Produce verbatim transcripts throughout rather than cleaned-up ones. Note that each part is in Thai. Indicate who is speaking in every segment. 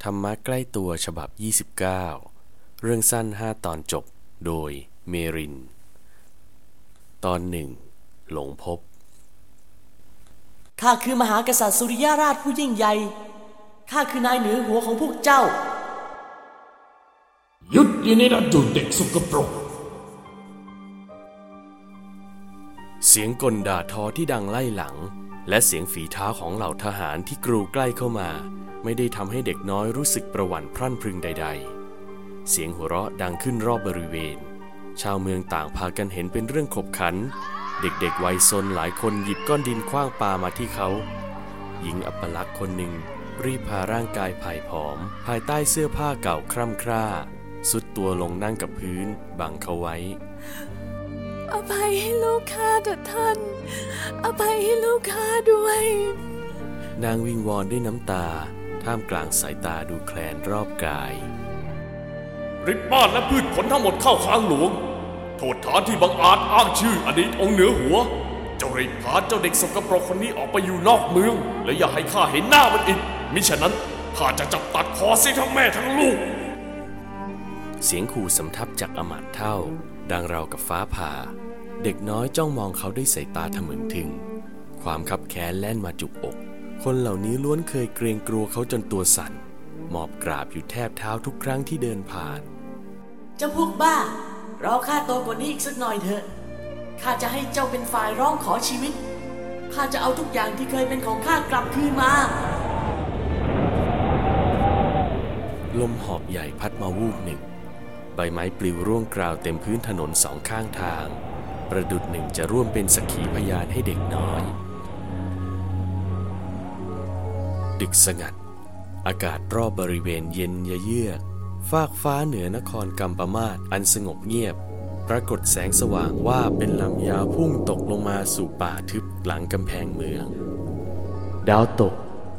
Speaker 1: รรมะใกล้ตัวฉบับยี่สิบเก้าเรื่องสั้นห้าตอนจบโดยเมรินตอนหนึ่งหลงพบ
Speaker 2: ข้าคือมหากษัตริย์สุริยราชผู้ยิ่งใหญ่ข้าคือนายเหนือหัวของพวกเจ้า
Speaker 3: หยุดอยู่ในนั้นจุดเด็กสกปรก
Speaker 1: เสียงกลด่าทอที่ดังไล่หลังและเสียงฝีเท้าของเหล่าทหารที่กรูใกล้เข้ามาไม่ได้ทำให้เด็กน้อยรู้สึกประหวั่นพรั่นพรึงใดๆเสียงหัวเราะดังขึ้นรอบบริเวณชาวเมืองต่างพากันเห็นเป็นเรื่องขบขันเด็กๆวัยซนหลายคนหยิบก้อนดินขว้างปามาที่เขาหญิงอัปลักษณ์คนหนึ่งรีบพาร่างกายผ่ายผอมภายใต้เสื้อผ้าเก่าคร่ำคร่าสุดตัวลงนั่งกับพื้นบังเขาไว้
Speaker 4: อภัยให้ลูกข้าเถิดท่านอภัยให้ลูกข้าด้วย
Speaker 1: นางวิงวอนด้วยน้ำตาท่ามกลางสายตาดูแคลนรอบกาย
Speaker 3: ริบบ้านและพืชผลทั้งหมดเข้าค้างหลวงโทษฐานที่บังอาจอ้างชื่ออดีตองค์เหนือหัวเจ้ารีบพาเจ้าเด็กสกปรกคนนี้ออกไปอยู่นอกเมืองและอย่าให้ข้าเห็นหน้ามันอีกมิฉะนั้นข้าจะจับตัดคอเสียทั้งแม่ทั้งลูก
Speaker 1: เสียงขู่สำทับจากอมาตย์เฒ่าดังราวกับฟ้าผ่าเด็กน้อยจ้องมองเขาด้วยสายตาทะมึนทึงความคับแค้นแล่นมาจุกอกคนเหล่านี้ล้วนเคยเกรงกลัวเขาจนตัวสั่นหมอบกราบอยู่แทบเท้าทุกครั้งที่เดินผ่าน
Speaker 2: เจ้าพวกบ้ารอข้าโตกว่านี้อีกสักหน่อยเถอะข้าจะให้เจ้าเป็นฝ่ายร้องขอชีวิตข้าจะเอาทุกอย่างที่เคยเป็นของข้ากลับคืนมา
Speaker 1: ลมหอบใหญ่พัดมาวูบหนึ่งใบไม้ปลิวร่วงกราวเต็มพื้นถนนสองข้างทางประดุจหนึ่งจะร่วมเป็นสักขีพยานให้เด็กน้อยดึกสงัดอากาศรอบบริเวณเย็นเยือกฟากฟ้าเหนือนครกัมปมาศอันสงบเงียบปรากฏแสงสว่างว่าเป็นลำยาวพุ่งตกลงมาสู่ป่าทึบหลังกำแพงเมืองดาวตก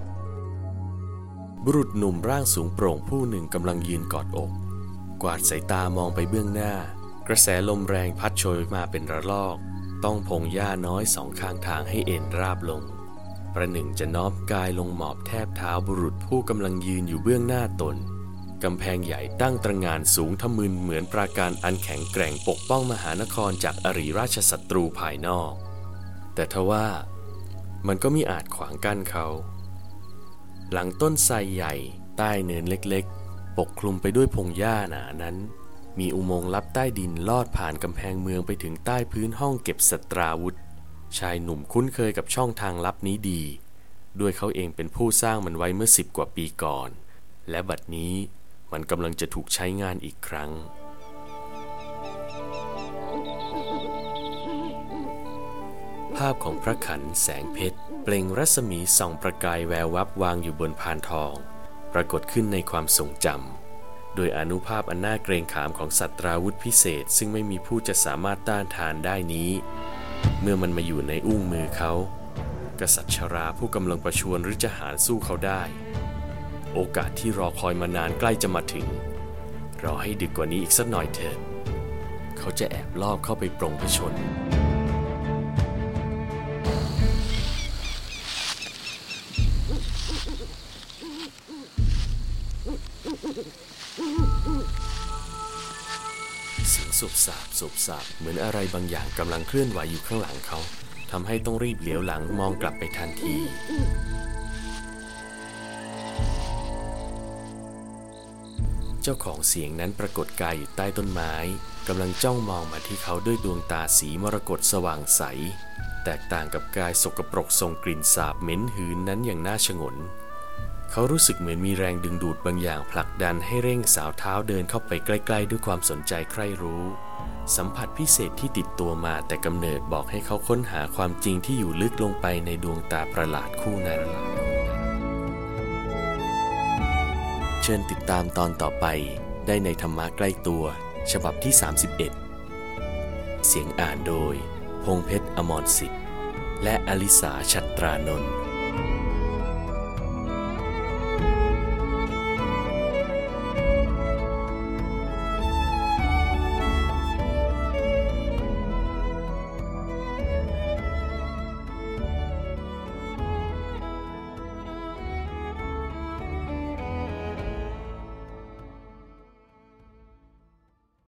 Speaker 1: บุรุษหนุ่มร่างสูงโปร่งผู้หนึ่งกำลังยืนกอดอกกวาดสายตามองไปเบื้องหน้ากระแสลมแรงพัดโชยมาเป็นระลอกต้องพงหญ้าน้อยสองข้างทางให้เอ็นราบลงประหนึ่งจะน้อมกายลงหมอบแทบเท้าบุรุษผู้กำลังยืนอยู่เบื้องหน้าตนกำแพงใหญ่ตั้งตระหง่านสูงทะมึนเหมือนปราการอันแข็งแกร่งปกป้องมหานครจากอริราชศัตรูภายนอกแต่ทว่ามันก็มิอาจขวางกั้นเขาหลังต้นไทรใหญ่ใต้เนินเล็กๆปกคลุมไปด้วยพงหญ้าหนานั้นมีอุโมงค์ลับใต้ดินลอดผ่านกำแพงเมืองไปถึงใต้พื้นห้องเก็บสตราวุธชายหนุ่มคุ้นเคยกับช่องทางลับนี้ดีด้วยเขาเองเป็นผู้สร้างมันไว้เมื่อสิบกว่าปีก่อนและบัดนี้มันกำลังจะถูกใช้งานอีกครั้งภาพของพระขันแสงเพชรเปล่งรัศมีส่องประกายแวววับวางอยู่บนพานทองปรากฏขึ้นในความทรงจำโดยอนุภาพอันน่าเกรงขามของสัตราวุธพิเศษซึ่งไม่มีผู้จะสามารถต้านทานได้นี้เมื่อมันมาอยู่ในอุ้งมือเขากษัตริย์ชราผู้กำลังประชวรหรือจะหารสู้เขาได้โอกาสที่รอคอยมานานใกล้จะมาถึงรอให้ดึกกว่านี้อีกสักหน่อยเถิดเขาจะแอบลอบเข้าไปปรงพระชนเสียงสูบสาบสูบสาบเหมือนอะไรบางอย่างกำลังเคลื่อนไหวอยู่ข้างหลังเขาทำให้ต้องรีบเหลียวหลังมองกลับไปทันทีเจ้าของเสียงนั้นปรากฏกายอยู่ใต้ต้นไม้กำลังจ้องมองมาที่เขาด้วยดวงตาสีมรกตสว่างใสแตกต่างกับกายสกปรกส่งกลิ่นสาบเหม็นหืนนั้นอย่างน่าชงนเขารู้สึกเหมือนมีแรงดึงดูดบางอย่างผลักดันให้เร่งสาวเท้าเดินเข้าไปใกล้ๆด้วยความสนใจใคร่รู้สัมผัสพิเศษที่ติดตัวมาแต่กำเนิดบอกให้เขาค้นหาความจริงที่อยู่ลึกลงไปในดวงตาประหลาดคู่นั้นเชิญติดตามตอนต่อไปได้ในธรรมะใกล้ตัวฉบับที่สามสิบเอ็ดเสียงอ่านโดยพงษ์เพชรอมรสิทธิ์และอลิสา ฉัตรานนท์